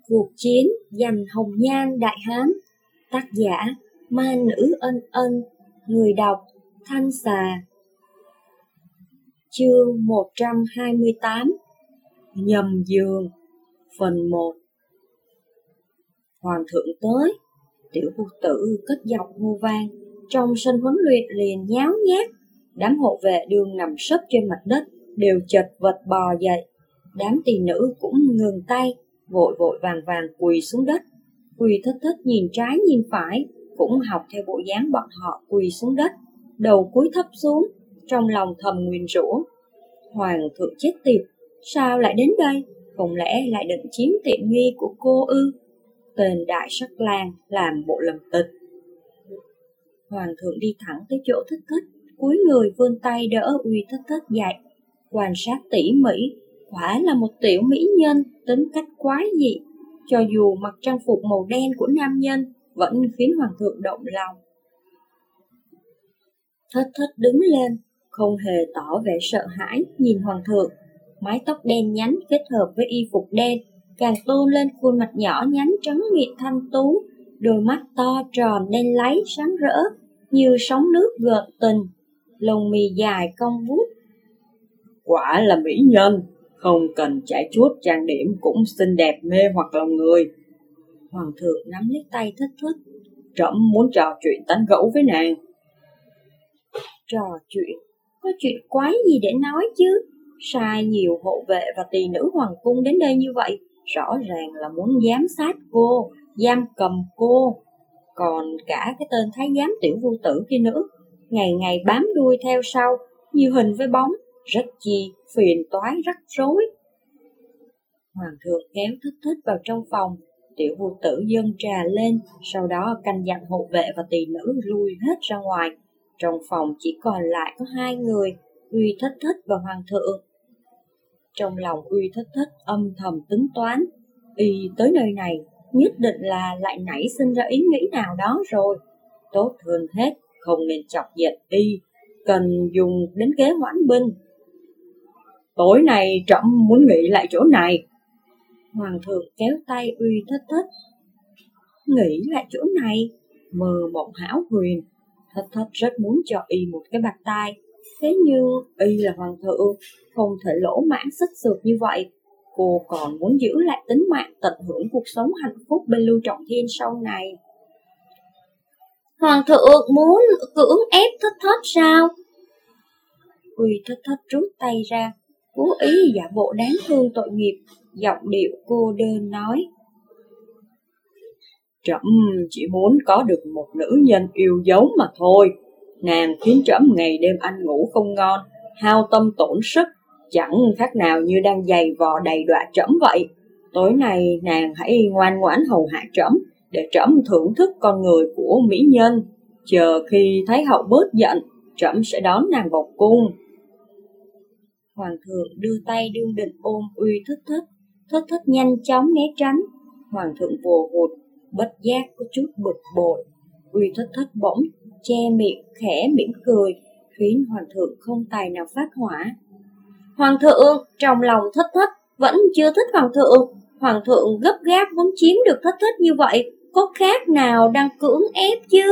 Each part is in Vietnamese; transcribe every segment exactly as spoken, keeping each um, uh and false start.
Cuộc chiến giành hồng nhan Đại Hán. Tác giả Ma Nữ Ân Ân. Người đọc Thanh Xà. Chương một trăm hai mươi tám. Nhầm giường. Phần một. Hoàng thượng tới. Tiểu Vô Tử cất giọng hô vang. Trong sân huấn luyện liền nháo nhác. Đám hộ vệ đương nằm sấp trên mặt đất đều chật vật bò dậy. Đám tỳ nữ cũng ngừng tay, vội vội vàng vàng quỳ xuống đất. Quỳ thất thất nhìn trái nhìn phải, cũng học theo bộ dáng bọn họ quỳ xuống đất, đầu cúi thấp xuống, trong lòng thầm nguyền rủa. Hoàng thượng chết tiệt, sao lại đến đây? Không lẽ lại định chiếm tiện nghi của cô ư? Tên đại sắc lang làm bộ lầm tịch. Hoàng thượng đi thẳng tới chỗ thất thất, cúi người vươn tay đỡ uy thất thất dậy, quan sát tỉ mỉ. Quả là một tiểu mỹ nhân, tính cách quái dị, cho dù mặc trang phục màu đen của nam nhân vẫn khiến hoàng thượng động lòng. Thất thất đứng lên, không hề tỏ vẻ sợ hãi, nhìn hoàng thượng. Mái tóc đen nhánh kết hợp với y phục đen, càng tôn lên khuôn mặt nhỏ nhắn trắng mịn thanh tú, đôi mắt to tròn đen láy sáng rỡ như sóng nước gợn tình, lông mi dài cong vút. Quả là mỹ nhân, không cần chải chuốt trang điểm cũng xinh đẹp mê hoặc lòng người. Hoàng thượng nắm lấy tay thất thất. Trẫm muốn trò chuyện tán gẫu với nàng. Trò chuyện? Có chuyện quái gì để nói chứ? Sai nhiều hộ vệ và tỳ nữ hoàng cung đến đây như vậy, rõ ràng là muốn giám sát cô, giam cầm cô. Còn cả cái tên thái giám Tiểu Vô Tử kia nữa, ngày ngày bám đuôi theo sau, như hình với bóng, rất chi phiền toái rắc rối. Hoàng thượng kéo thất thất vào trong phòng, Tiểu Vô Tử dâng trà lên, sau đó căn dặn hộ vệ và tỳ nữ lui hết ra ngoài. Trong phòng chỉ còn lại có hai người, Uy Thất Thất và Hoàng thượng. Trong lòng Uy Thất Thất âm thầm tính toán, y tới nơi này nhất định là lại nảy sinh ra ý nghĩ nào đó rồi. Tốt hơn hết không nên chọc giận y, cần dùng đến kế hoãn binh. Tối nay trẫm muốn nghỉ lại chỗ này. Hoàng thượng kéo tay Uy Thất Thất. Nghỉ lại chỗ này? Mơ mộng hão huyền. Thất Thất rất muốn cho y một cái bạt tai. Thế nhưng y là hoàng thượng, không thể lỗ mãng sức sượt như vậy. Cô còn muốn giữ lại tính mạng, tận hưởng cuộc sống hạnh phúc bên Lưu Trọng Thiên sau này. Hoàng thượng muốn cưỡng ép Thất Thất sao? Uy Thất Thất rút tay ra, cố ý giả bộ đáng thương tội nghiệp, giọng điệu cô đơn nói. Trẫm chỉ muốn có được một nữ nhân yêu dấu mà thôi. Nàng khiến trẫm ngày đêm ăn ngủ không ngon, hao tâm tổn sức, chẳng khác nào như đang giày vò đầy đọa trẫm vậy. Tối nay nàng hãy ngoan ngoãn hầu hạ trẫm, để trẫm thưởng thức con người của mỹ nhân. Chờ khi Thái hậu bớt giận, trẫm sẽ đón nàng vào cung. Hoàng thượng đưa tay đương định ôm Uy Thất Thất. Thất Thất nhanh chóng né tránh. Hoàng thượng vồ hụt, bất giác có chút bực bội. Uy Thất Thất bỗng che miệng khẽ mỉm cười, khiến hoàng thượng không tài nào phát hỏa. Hoàng thượng, trong lòng Thất Thất vẫn chưa thích hoàng thượng. Hoàng thượng gấp gáp muốn chiếm được Thất Thất như vậy, có khác nào đang cưỡng ép chứ?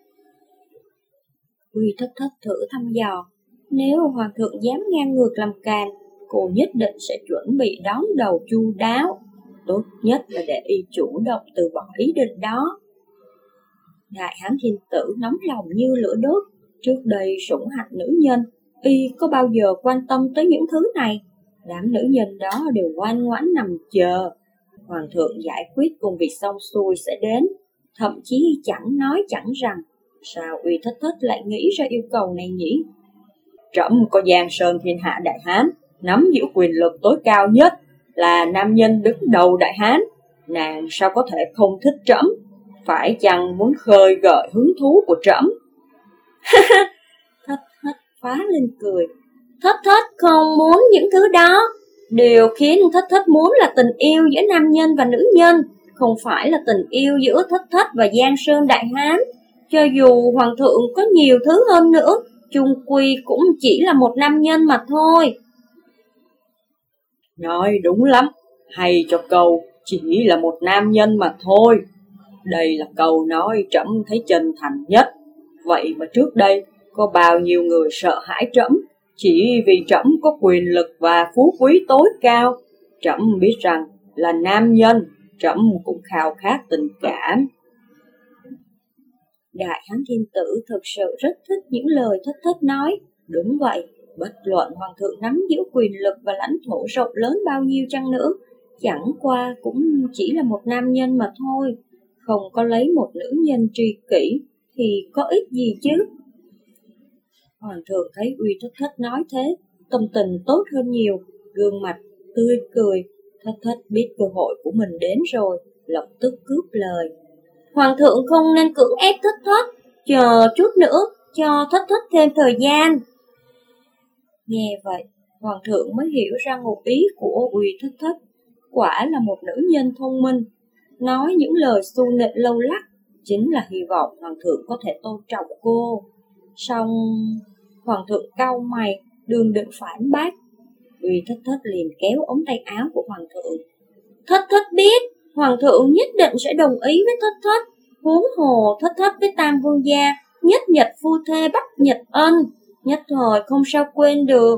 Uy Thất Thất thử thăm dò. Nếu hoàng thượng dám ngang ngược làm càn, cô nhất định sẽ chuẩn bị đón đầu chu đáo. Tốt nhất là để y chủ động từ bỏ ý định đó. Đại hán thiên tử nóng lòng như lửa đốt. Trước đây sủng hạnh nữ nhân, y có bao giờ quan tâm tới những thứ này? Đám nữ nhân đó đều ngoan ngoãn nằm chờ. Hoàng thượng giải quyết công việc xong xuôi sẽ đến. Thậm chí chẳng nói chẳng rằng. Sao Uy Thất Thất lại nghĩ ra yêu cầu này nhỉ? Trẫm có Giang Sơn thiên hạ đại hán, nắm giữ quyền lực tối cao nhất, là nam nhân đứng đầu đại hán. Nàng sao có thể không thích trẫm? Phải chăng muốn khơi gợi hứng thú của trẫm? Thất Thất phá lên cười. Thất Thất không muốn những thứ đó. Điều khiến Thất Thất muốn là tình yêu giữa nam nhân và nữ nhân, không phải là tình yêu giữa Thất Thất và Giang Sơn đại hán. Cho dù hoàng thượng có nhiều thứ hơn nữa, chung quy cũng chỉ là một nam nhân mà thôi. Nói đúng lắm, hay cho câu chỉ là một nam nhân mà thôi. Đây là câu nói trẫm thấy chân thành nhất. Vậy mà trước đây có bao nhiêu người sợ hãi trẫm, chỉ vì trẫm có quyền lực và phú quý tối cao. Trẫm biết rằng là nam nhân, trẫm cũng khao khát tình cảm. Đại Hán Thiên Tử thực sự rất thích những lời Thất Thất nói. Đúng vậy, bất luận hoàng thượng nắm giữ quyền lực và lãnh thổ rộng lớn bao nhiêu chăng nữa, chẳng qua cũng chỉ là một nam nhân mà thôi. Không có lấy một nữ nhân tri kỷ thì có ích gì chứ? Hoàng thượng thấy Uy Thất Thất nói thế, tâm tình tốt hơn nhiều, gương mặt tươi cười. Thất Thất biết cơ hội của mình đến rồi, lập tức cướp lời. Hoàng thượng không nên cưỡng ép Thất Thất, chờ chút nữa, cho Thất Thất thêm thời gian. Nghe vậy, Hoàng thượng mới hiểu ra ngụ ý của Uy Thất Thất. Quả là một nữ nhân thông minh, nói những lời xu nịnh lâu lắc, chính là hy vọng Hoàng thượng có thể tôn trọng cô. Xong, Hoàng thượng cau mày, đường định phản bác. Uy Thất Thất liền kéo ống tay áo của Hoàng thượng. Thất Thất biết, Hoàng thượng nhất định sẽ đồng ý với Thất Thất. Huống hồ Thất Thất với Tam Vương gia, nhất nhật phu thê bắt nhật ân, nhất thời không sao quên được.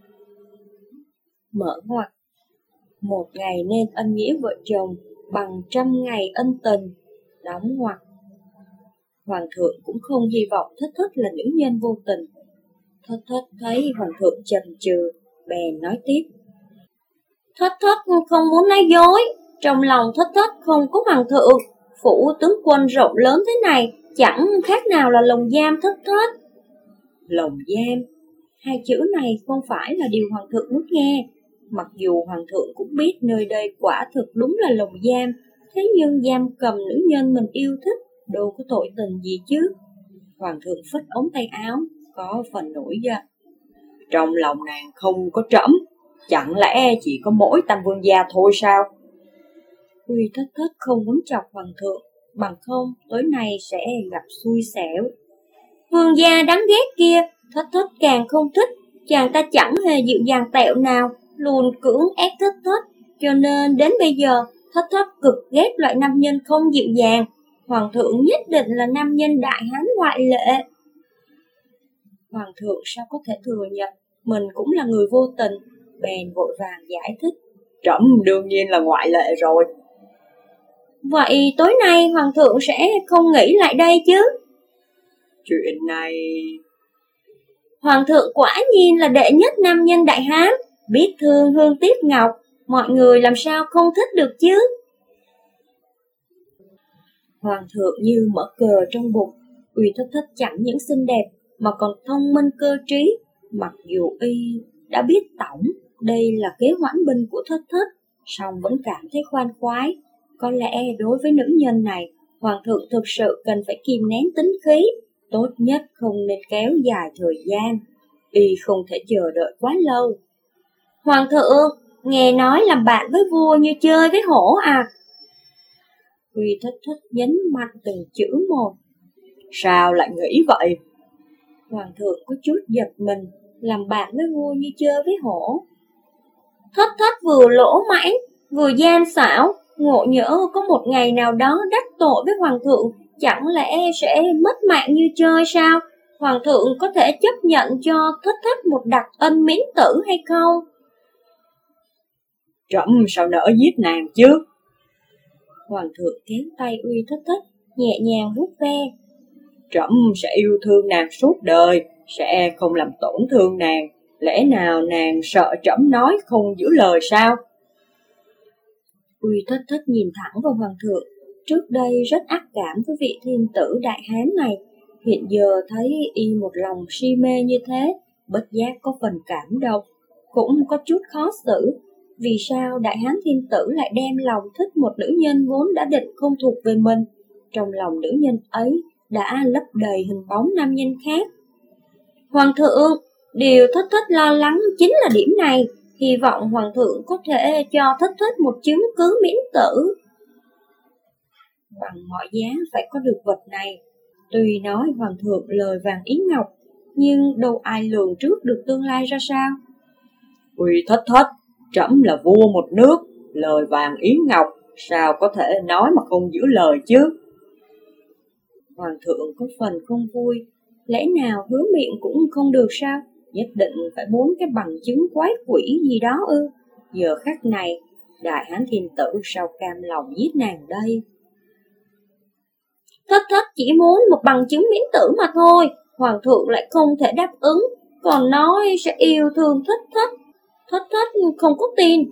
Mở ngoặc, một ngày nên ân nghĩa vợ chồng, bằng trăm ngày ân tình. Đóng ngoặc. Hoàng thượng cũng không hy vọng Thất Thất là nữ nhân vô tình. Thất Thất thấy Hoàng thượng chần chừ, bèn nói tiếp. Thất Thất không muốn nói dối, trong lòng Thất Thất không có Hoàng thượng. Phủ tướng quân rộng lớn thế này, chẳng khác nào là lồng giam Thất Thất. Lồng giam, hai chữ này không phải là điều Hoàng thượng muốn nghe. Mặc dù Hoàng thượng cũng biết nơi đây quả thực đúng là lồng giam, thế nhưng giam cầm nữ nhân mình yêu thích, đâu có tội tình gì chứ. Hoàng thượng phất ống tay áo, có phần nổi giận. Trong lòng nàng không có trẫm, chẳng lẽ chỉ có mỗi Tam Vương gia thôi sao? Uy Thất Thất không muốn chọc Hoàng thượng, bằng không tối nay sẽ gặp xui xẻo. Vương gia đáng ghét kia, Thất Thất càng không thích, chàng ta chẳng hề dịu dàng tẹo nào, luôn cưỡng ép Thất Thất, cho nên đến bây giờ Thất Thất cực ghét loại nam nhân không dịu dàng. Hoàng thượng nhất định là nam nhân đại hán ngoại lệ. Hoàng thượng sao có thể thừa nhận mình cũng là người vô tình, bèn vội vàng giải thích. Trẫm đương nhiên là ngoại lệ rồi. Vậy tối nay Hoàng thượng sẽ không nghĩ lại đây chứ? Chuyện này... Hoàng thượng quả nhiên là đệ nhất nam nhân đại hán, biết thương hương tiếc ngọc, mọi người làm sao không thích được chứ? Hoàng thượng như mở cờ trong bụng, Uy Thất Thất chẳng những xinh đẹp mà còn thông minh cơ trí. Mặc dù y đã biết tổng đây là kế hoãn binh của Thất Thất, song vẫn cảm thấy khoan khoái. Có lẽ đối với nữ nhân này, Hoàng thượng thực sự cần phải kìm nén tính khí, tốt nhất không nên kéo dài thời gian. Y không thể chờ đợi quá lâu. Hoàng thượng, nghe nói làm bạn với vua như chơi với hổ à? Uy Thất Thất nhấn mạnh từng chữ một. Sao lại nghĩ vậy? Hoàng thượng có chút giật mình, làm bạn với vua như chơi với hổ. Thất Thất vừa lỗ mãng, vừa gian xảo, ngộ nhỡ có một ngày nào đó đắc tội với Hoàng thượng, chẳng lẽ sẽ mất mạng như chơi sao? Hoàng thượng có thể chấp nhận cho Thất Thất một đặc ân miễn tử hay không? Trẫm sao nỡ giết nàng chứ? Hoàng thượng kéo tay Uy Thất Thất, nhẹ nhàng vuốt ve. Trẫm sẽ yêu thương nàng suốt đời, sẽ không làm tổn thương nàng. Lẽ nào nàng sợ trẫm nói không giữ lời sao? Uy Thất Thất nhìn thẳng vào Hoàng thượng, trước đây rất ác cảm với vị thiên tử đại hán này, hiện giờ thấy y một lòng si mê như thế, bất giác có phần cảm động, cũng có chút khó xử. Vì sao đại hán thiên tử lại đem lòng thích một nữ nhân vốn đã định không thuộc về mình? Trong lòng nữ nhân ấy đã lấp đầy hình bóng nam nhân khác. Hoàng thượng, điều Thất Thất lo lắng chính là điểm này, hy vọng Hoàng thượng có thể cho Thất Thất một chứng cứ miễn tử. Bằng mọi giá phải có được vật này. Tuy nói Hoàng thượng lời vàng ý ngọc, nhưng đâu ai lường trước được tương lai ra sao. Uy Thất Thất, trẫm là vua một nước, lời vàng ý ngọc, sao có thể nói mà không giữ lời chứ? Hoàng thượng có phần không vui, lẽ nào hứa miệng cũng không được sao? Nhất định phải muốn cái bằng chứng quái quỷ gì đó ư? Giờ khắc này, đại hán thiên tử sao cam lòng giết nàng đây? Thất thất chỉ muốn một bằng chứng miễn tử mà thôi, hoàng thượng lại không thể đáp ứng, còn nói sẽ yêu thương thất thất. Thất thất không có tin.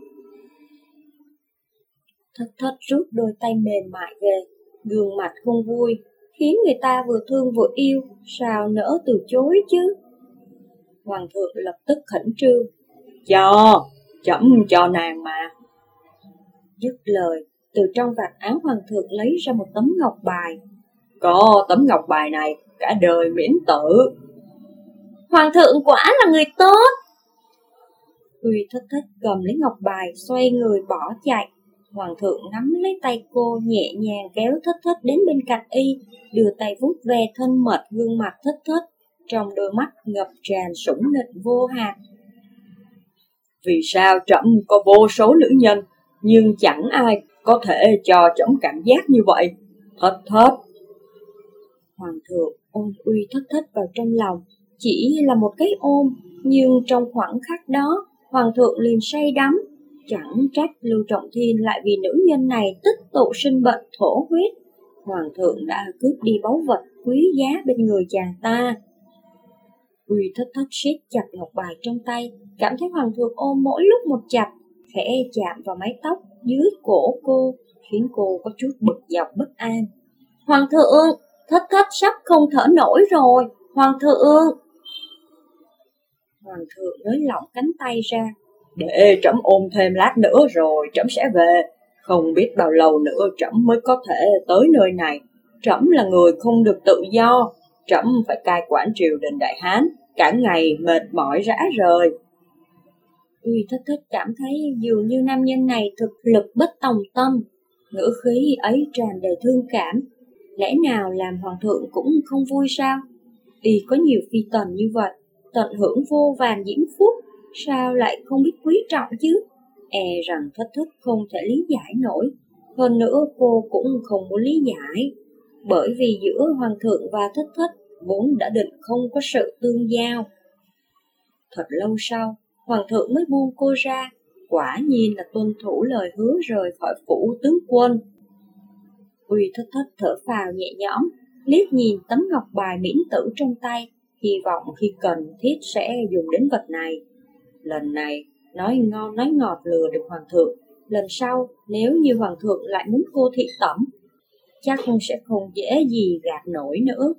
Thất thất rút đôi tay mềm mại về, gương mặt không vui, khiến người ta vừa thương vừa yêu, sao nỡ từ chối chứ? Hoàng thượng lập tức khẩn trương. Cho, chấm cho nàng mà. Dứt lời, từ trong vạt áo hoàng thượng lấy ra một tấm ngọc bài. Có tấm ngọc bài này, cả đời miễn tử. Hoàng thượng quả là người tốt. Uy thất thất cầm lấy ngọc bài, xoay người bỏ chạy. Hoàng thượng nắm lấy tay cô, nhẹ nhàng kéo thất thất đến bên cạnh y, đưa tay vuốt ve thân mật gương mặt thất thất, trong đôi mắt ngập tràn sủng nịnh vô hạn. Vì sao trẫm có vô số nữ nhân, nhưng chẳng ai có thể cho trẫm cảm giác như vậy? Thất thất. Hoàng thượng ôm Uy thất thất vào trong lòng, chỉ là một cái ôm, nhưng trong khoảnh khắc đó, hoàng thượng liền say đắm. Chẳng trách Lưu Trọng Thiên lại vì nữ nhân này tích tụ sinh bệnh thổ huyết. Hoàng thượng đã cướp đi báu vật quý giá bên người chàng ta. Uy thất thất siết chặt ngọc bài trong tay, cảm thấy hoàng thượng ôm mỗi lúc một chặt, khẽ chạm vào mái tóc dưới cổ cô, khiến cô có chút bực dọc bất an. Hoàng thượng, thất thất sắp không thở nổi rồi, hoàng thượng. Hoàng thượng nới lỏng cánh tay ra. Để trẫm ôm thêm lát nữa rồi trẫm sẽ về. Không biết bao lâu nữa trẫm mới có thể tới nơi này. Trẫm là người không được tự do. Trẫm phải cai quản triều đình Đại Hán, cả ngày mệt mỏi rã rời. Uy thất thất cảm thấy dường như nam nhân này thực lực bất tòng tâm. Ngữ khí ấy tràn đầy thương cảm. Lẽ nào làm hoàng thượng cũng không vui sao? Y có nhiều phi tần như vậy, tận hưởng vô vàn diễm phúc, sao lại không biết quý trọng chứ? E rằng thất thất không thể lý giải nổi. Hơn nữa cô cũng không muốn lý giải, bởi vì giữa hoàng thượng và thất thất vốn đã định không có sự tương giao. Thật lâu sau, hoàng thượng mới buông cô ra, quả nhiên là tuân thủ lời hứa rời khỏi phủ tướng quân. Uy thất thất thở phào nhẹ nhõm, liếc nhìn tấm ngọc bài miễn tử trong tay, hy vọng khi cần thiết sẽ dùng đến vật này. Lần này, nói ngon nói ngọt lừa được hoàng thượng, lần sau nếu như hoàng thượng lại muốn cô thị tẩm, chắc sẽ không dễ gì gạt nổi nữa.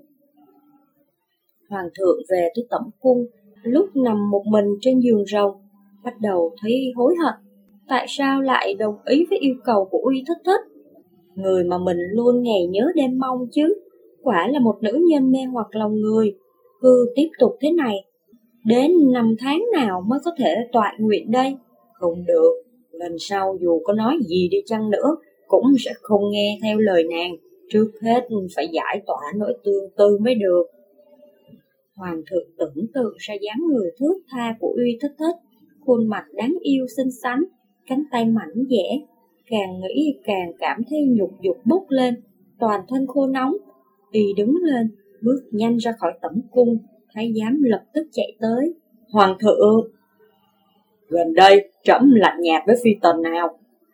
Hoàng thượng về tới tẩm cung, lúc nằm một mình trên giường rồng, bắt đầu thấy hối hận. Tại sao lại đồng ý với yêu cầu của Uy thất thất? Người mà mình luôn ngày nhớ đêm mong chứ, quả là một nữ nhân mê hoặc lòng người. Cứ tiếp tục thế này, đến năm tháng nào mới có thể toại nguyện đây? Không được, lần sau dù có nói gì đi chăng nữa, cũng sẽ không nghe theo lời nàng. Trước hết phải giải tỏa nỗi tương tư mới được. Hoàng thượng tưởng tượng ra dáng người thướt tha của Uy thất thất, khuôn mặt đáng yêu xinh xắn, cánh tay mảnh dẻ. Càng nghĩ càng cảm thấy nhục dục bốc lên, toàn thân khô nóng. Y đứng lên, bước nhanh ra khỏi tẩm cung, thái giám lập tức chạy tới. Hoàng thượng, gần đây trẫm lạnh nhạt với phi tần nào?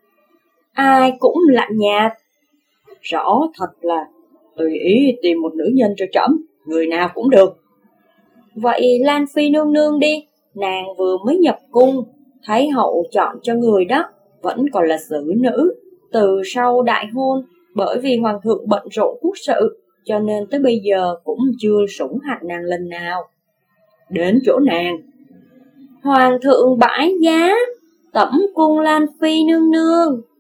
Ai cũng lạnh nhạt. Rõ thật là tùy ý tìm một nữ nhân cho trẫm, người nào cũng được. Vậy Lan Phi nương nương đi, nàng vừa mới nhập cung, Thái hậu chọn cho người đó, vẫn còn là xử nữ. Từ sau đại hôn, bởi vì hoàng thượng bận rộn quốc sự, cho nên tới bây giờ cũng chưa sủng hạnh nàng lần nào. Đến chỗ nàng. Hoàng thượng bãi giá, tẩm cung Lan Phi nương nương.